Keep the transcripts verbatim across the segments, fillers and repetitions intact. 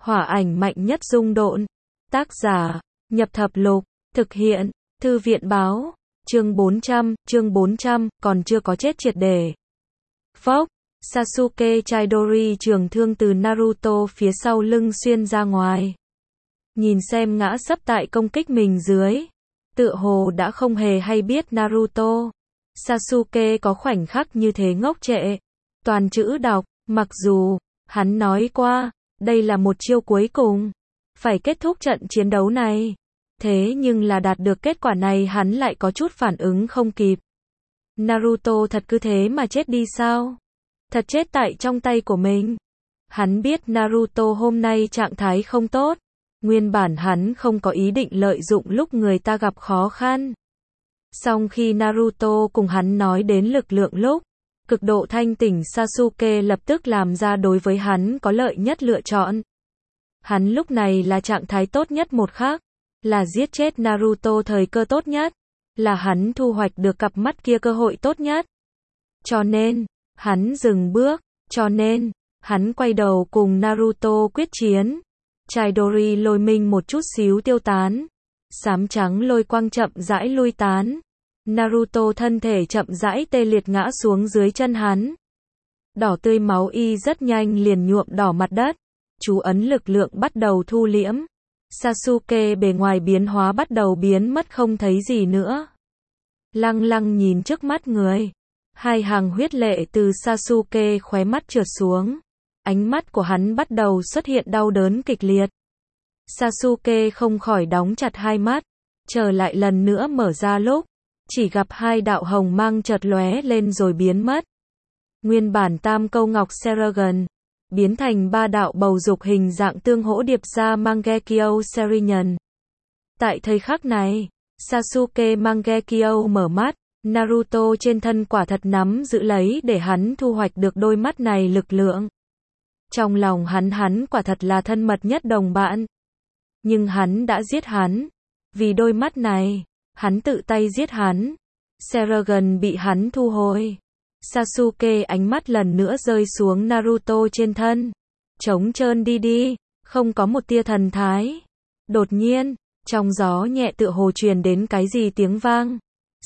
Hỏa ảnh mạnh nhất dung độn. Tác giả, Nhập Thập Lục. Thực hiện, Thư viện báo. Chương bốn trăm, chương bốn trăm, còn chưa có chết triệt để. Phốc, Sasuke Chidori trường thương từ Naruto phía sau lưng xuyên ra ngoài. Nhìn xem ngã sấp tại công kích mình dưới. Tựa hồ đã không hề hay biết Naruto. Sasuke có khoảnh khắc như thế ngốc trệ. Toàn chữ đọc, mặc dù, hắn nói qua, đây là một chiêu cuối cùng. Phải kết thúc trận chiến đấu này. Thế nhưng là đạt được kết quả này hắn lại có chút phản ứng không kịp. Naruto thật cứ thế mà chết đi sao? Thật chết tại trong tay của mình. Hắn biết Naruto hôm nay trạng thái không tốt. Nguyên bản hắn không có ý định lợi dụng lúc người ta gặp khó khăn. Song khi Naruto cùng hắn nói đến lực lượng lúc, cực độ thanh tỉnh Sasuke lập tức làm ra đối với hắn có lợi nhất lựa chọn. Hắn lúc này là trạng thái tốt nhất một khác, là giết chết Naruto thời cơ tốt nhất, là hắn thu hoạch được cặp mắt kia cơ hội tốt nhất. Cho nên, hắn dừng bước, cho nên, hắn quay đầu cùng Naruto quyết chiến. Chidori lôi mình một chút xíu tiêu tán. Xám trắng lôi quang chậm rãi lui tán. Naruto thân thể chậm rãi tê liệt ngã xuống dưới chân hắn. Đỏ tươi máu y rất nhanh liền nhuộm đỏ mặt đất. Chú ấn lực lượng bắt đầu thu liễm. Sasuke bề ngoài biến hóa bắt đầu biến mất không thấy gì nữa. Lăng lăng nhìn trước mắt người. Hai hàng huyết lệ từ Sasuke khóe mắt trượt xuống. Ánh mắt của hắn bắt đầu xuất hiện đau đớn kịch liệt. Sasuke không khỏi đóng chặt hai mắt. Chờ lại lần nữa mở ra lúc. Chỉ gặp hai đạo hồng mang chợt lóe lên rồi biến mất. Nguyên bản tam câu ngọc Seragon. Biến thành ba đạo bầu dục hình dạng tương hỗ điệp ra Mangekyo Serinian. Tại thời khắc này, Sasuke Mangekyo mở mắt. Naruto trên thân quả thật nắm giữ lấy để hắn thu hoạch được đôi mắt này lực lượng. Trong lòng hắn hắn quả thật là thân mật nhất đồng bạn. Nhưng hắn đã giết hắn. Vì đôi mắt này, hắn tự tay giết hắn. Seragon bị hắn thu hồi. Sasuke ánh mắt lần nữa rơi xuống Naruto trên thân. Trống trơn đi đi, không có một tia thần thái. Đột nhiên, trong gió nhẹ tựa hồ truyền đến cái gì tiếng vang.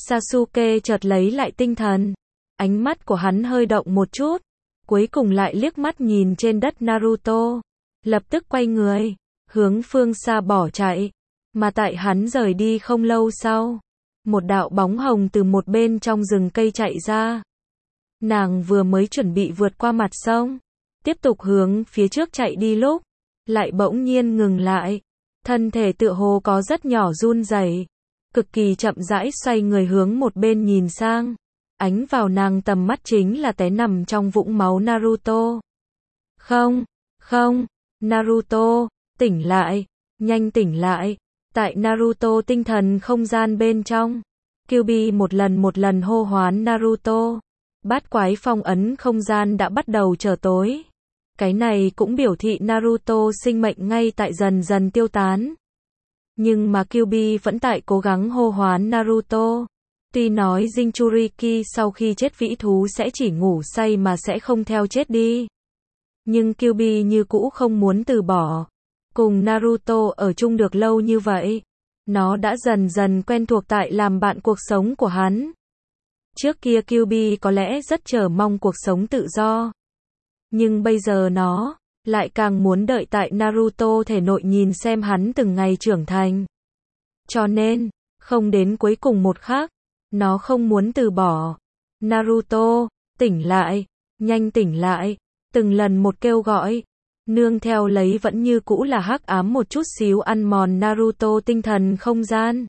Sasuke chợt lấy lại tinh thần. Ánh mắt của hắn hơi động một chút. Cuối cùng lại liếc mắt nhìn trên đất Naruto. Lập tức quay người, hướng phương xa bỏ chạy. Mà tại hắn rời đi không lâu sau. Một đạo bóng hồng từ một bên trong rừng cây chạy ra. Nàng vừa mới chuẩn bị vượt qua mặt sông. Tiếp tục hướng phía trước chạy đi lúc. Lại bỗng nhiên ngừng lại. Thân thể tựa hồ có rất nhỏ run rẩy. Cực kỳ chậm rãi xoay người hướng một bên nhìn sang. Ánh vào nàng tầm mắt chính là té nằm trong vũng máu Naruto. Không, không, Naruto, tỉnh lại, nhanh tỉnh lại. Tại Naruto tinh thần không gian bên trong. Kyuubi một lần một lần hô hoán Naruto. Bát quái phong ấn không gian đã bắt đầu trở tối. Cái này cũng biểu thị Naruto sinh mệnh ngay tại dần dần tiêu tán. Nhưng mà Kyuubi vẫn tại cố gắng hô hoán Naruto. Tuy nói Jinchuriki sau khi chết vĩ thú sẽ chỉ ngủ say mà sẽ không theo chết đi. Nhưng Kyuubi như cũ không muốn từ bỏ. Cùng Naruto ở chung được lâu như vậy. Nó đã dần dần quen thuộc tại làm bạn cuộc sống của hắn. Trước kia Kyuubi có lẽ rất chờ mong cuộc sống tự do. Nhưng bây giờ nó lại càng muốn đợi tại Naruto thể nội nhìn xem hắn từng ngày trưởng thành. Cho nên, không đến cuối cùng một khắc, nó không muốn từ bỏ. Naruto, tỉnh lại, nhanh tỉnh lại, từng lần một kêu gọi. Nương theo lấy vẫn như cũ là hắc ám một chút xíu ăn mòn Naruto tinh thần không gian.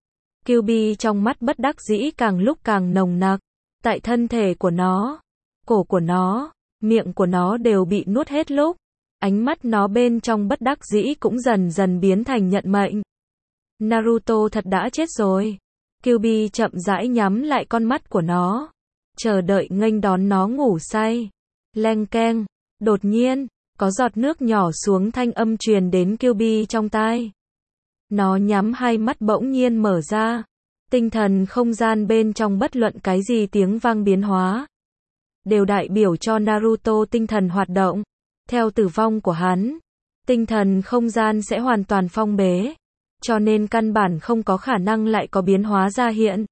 Kyuubi trong mắt bất đắc dĩ càng lúc càng nồng nặc. Tại thân thể của nó, cổ của nó, miệng của nó đều bị nuốt hết lúc. Ánh mắt nó bên trong bất đắc dĩ cũng dần dần biến thành nhận mệnh. Naruto thật đã chết rồi. Kyuubi chậm rãi nhắm lại con mắt của nó. Chờ đợi nghênh đón nó ngủ say. Leng keng. Đột nhiên, có giọt nước nhỏ xuống thanh âm truyền đến Kyuubi trong tai. Nó nhắm hai mắt bỗng nhiên mở ra. Tinh thần không gian bên trong bất luận cái gì tiếng vang biến hóa. Đều đại biểu cho Naruto tinh thần hoạt động. Theo tử vong của hắn, tinh thần không gian sẽ hoàn toàn phong bế, cho nên căn bản không có khả năng lại có biến hóa ra hiện.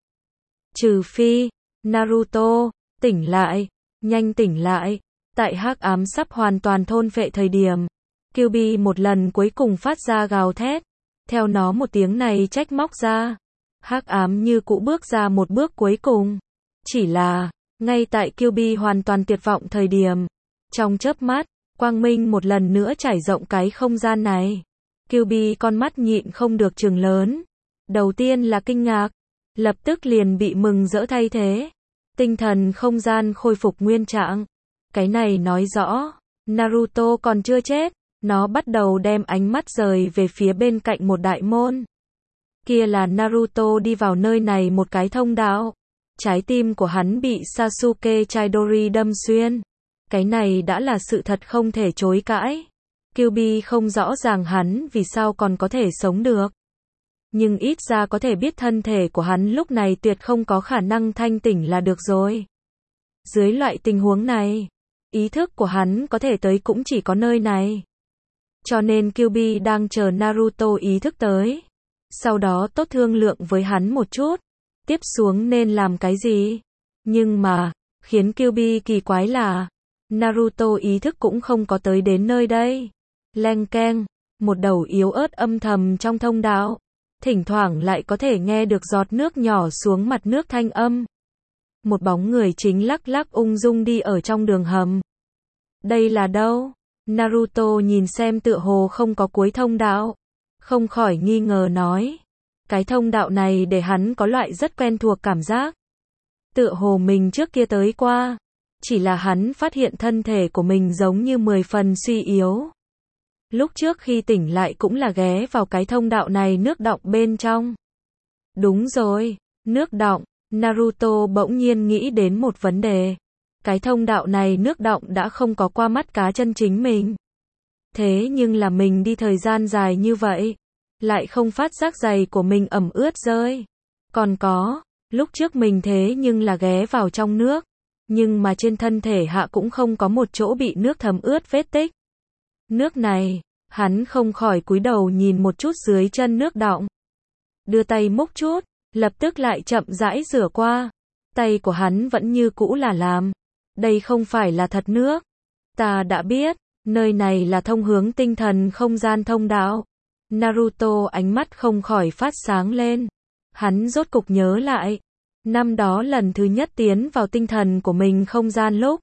Trừ phi, Naruto, tỉnh lại, nhanh tỉnh lại, tại hắc ám sắp hoàn toàn thôn phệ thời điểm. Kyuubi một lần cuối cùng phát ra gào thét, theo nó một tiếng này trách móc ra. Hắc ám như cũ bước ra một bước cuối cùng. Chỉ là, ngay tại Kyuubi hoàn toàn tuyệt vọng thời điểm, trong chớp mắt, quang minh một lần nữa trải rộng cái không gian này. Kyuubi con mắt nhịn không được trừng lớn. Đầu tiên là kinh ngạc, lập tức liền bị mừng rỡ thay thế. Tinh thần không gian khôi phục nguyên trạng. Cái này nói rõ, Naruto còn chưa chết. Nó bắt đầu đem ánh mắt rời về phía bên cạnh một đại môn. Kia là Naruto đi vào nơi này một cái thông đạo. Trái tim của hắn bị Sasuke Chidori đâm xuyên. Cái này đã là sự thật không thể chối cãi. Kyuubi không rõ ràng hắn vì sao còn có thể sống được. Nhưng ít ra có thể biết thân thể của hắn lúc này tuyệt không có khả năng thanh tỉnh là được rồi. Dưới loại tình huống này, ý thức của hắn có thể tới cũng chỉ có nơi này. Cho nên Kyuubi đang chờ Naruto ý thức tới. Sau đó tốt thương lượng với hắn một chút. Tiếp xuống nên làm cái gì? Nhưng mà, khiến Kyuubi kỳ quái là, Naruto ý thức cũng không có tới đến nơi đây. Leng keng, một đầu yếu ớt âm thầm trong thông đạo. Thỉnh thoảng lại có thể nghe được giọt nước nhỏ xuống mặt nước thanh âm. Một bóng người chính lắc lắc ung dung đi ở trong đường hầm. Đây là đâu? Naruto nhìn xem tựa hồ không có cuối thông đạo. Không khỏi nghi ngờ nói. Cái thông đạo này để hắn có loại rất quen thuộc cảm giác. Tựa hồ mình trước kia tới qua. Chỉ là hắn phát hiện thân thể của mình giống như mười phần suy yếu. Lúc trước khi tỉnh lại cũng là ghé vào cái thông đạo này nước đọng bên trong. Đúng rồi, nước đọng. Naruto bỗng nhiên nghĩ đến một vấn đề. Cái thông đạo này nước đọng đã không có qua mắt cá chân chính mình. Thế nhưng là mình đi thời gian dài như vậy, lại không phát giác giày của mình ẩm ướt rơi. Còn có, lúc trước mình thế nhưng là ghé vào trong nước, nhưng mà trên thân thể hạ cũng không có một chỗ bị nước thấm ướt vết tích. Nước này, hắn không khỏi cúi đầu nhìn một chút dưới chân nước đọng. Đưa tay múc chút, lập tức lại chậm rãi rửa qua. Tay của hắn vẫn như cũ là làm. Đây không phải là thật nước. Ta đã biết, nơi này là thông hướng tinh thần không gian thông đạo. Naruto ánh mắt không khỏi phát sáng lên. Hắn rốt cục nhớ lại. Năm đó lần thứ nhất tiến vào tinh thần của mình không gian lúc.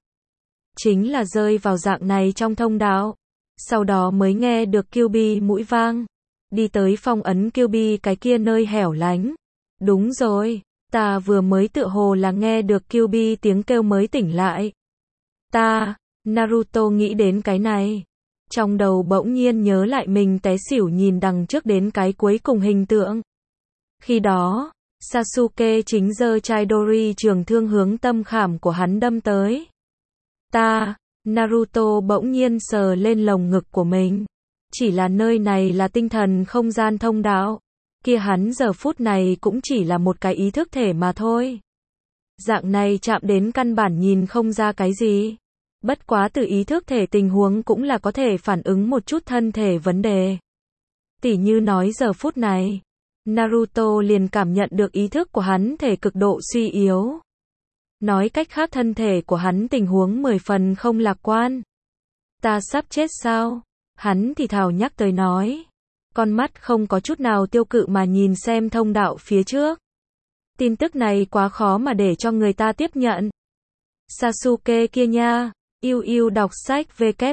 Chính là rơi vào dạng này trong thông đạo. Sau đó mới nghe được Kyuubi mũi vang. Đi tới phong ấn Kyuubi cái kia nơi hẻo lánh. Đúng rồi, ta vừa mới tựa hồ là nghe được Kyuubi tiếng kêu mới tỉnh lại. Ta, Naruto nghĩ đến cái này. Trong đầu bỗng nhiên nhớ lại mình té xỉu nhìn đằng trước đến cái cuối cùng hình tượng. Khi đó, Sasuke chính giơ Chidori trường thương hướng tâm khảm của hắn đâm tới. Ta, Naruto bỗng nhiên sờ lên lồng ngực của mình. Chỉ là nơi này là tinh thần không gian thông đạo. Kia hắn giờ phút này cũng chỉ là một cái ý thức thể mà thôi. Dạng này chạm đến căn bản nhìn không ra cái gì. Bất quá từ ý thức thể tình huống cũng là có thể phản ứng một chút thân thể vấn đề. Tỉ như nói giờ phút này, Naruto liền cảm nhận được ý thức của hắn thể cực độ suy yếu. Nói cách khác thân thể của hắn tình huống mười phần không lạc quan. Ta sắp chết sao? Hắn thì thào nhắc tới nói. Con mắt không có chút nào tiêu cự mà nhìn xem thông đạo phía trước. Tin tức này quá khó mà để cho người ta tiếp nhận. Sasuke kia nha, yêu yêu đọc sách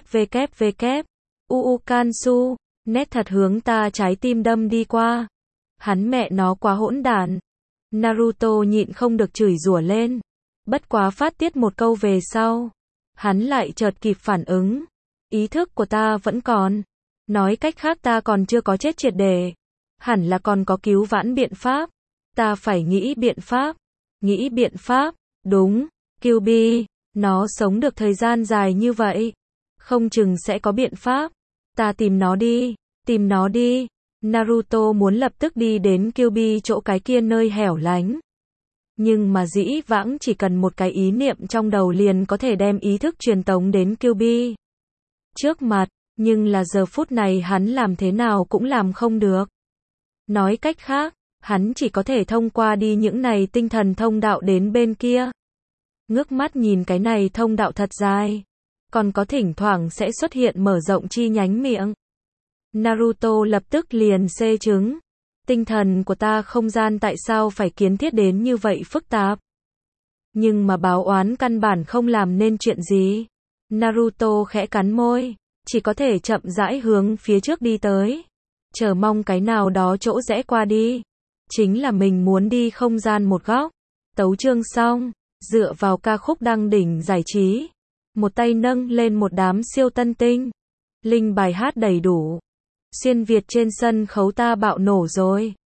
www, uu kansu, nét thật hướng ta trái tim đâm đi qua. Hắn mẹ nó quá hỗn đản. Naruto nhịn không được chửi rủa lên. Bất quá phát tiết một câu về sau. Hắn lại chợt kịp phản ứng. Ý thức của ta vẫn còn. Nói cách khác ta còn chưa có chết triệt để. Hẳn là còn có cứu vãn biện pháp. Ta phải nghĩ biện pháp. Nghĩ biện pháp. Đúng. Kyuubi. Nó sống được thời gian dài như vậy. Không chừng sẽ có biện pháp. Ta tìm nó đi. Tìm nó đi. Naruto muốn lập tức đi đến Kyuubi chỗ cái kia nơi hẻo lánh. Nhưng mà dĩ vãng chỉ cần một cái ý niệm trong đầu liền có thể đem ý thức truyền tống đến Kyuubi. Trước mặt, Nhưng là giờ phút này hắn làm thế nào cũng làm không được. Nói cách khác, hắn chỉ có thể thông qua đi những này tinh thần thông đạo đến bên kia. Ngước mắt nhìn cái này thông đạo thật dài. Còn có thỉnh thoảng sẽ xuất hiện mở rộng chi nhánh miệng. Naruto lập tức liền xê chứng. Tinh thần của ta không gian tại sao phải kiến thiết đến như vậy phức tạp. Nhưng mà báo oán căn bản không làm nên chuyện gì. Naruto khẽ cắn môi. Chỉ có thể chậm rãi hướng phía trước đi tới. Chờ mong cái nào đó chỗ rẽ qua đi. Chính là mình muốn đi không gian một góc. Tấu chương xong. Dựa vào ca khúc đăng đỉnh giải trí. Một tay nâng lên một đám siêu tân tinh. Linh bài hát đầy đủ. Xuyên Việt trên sân khấu ta bạo nổ rồi.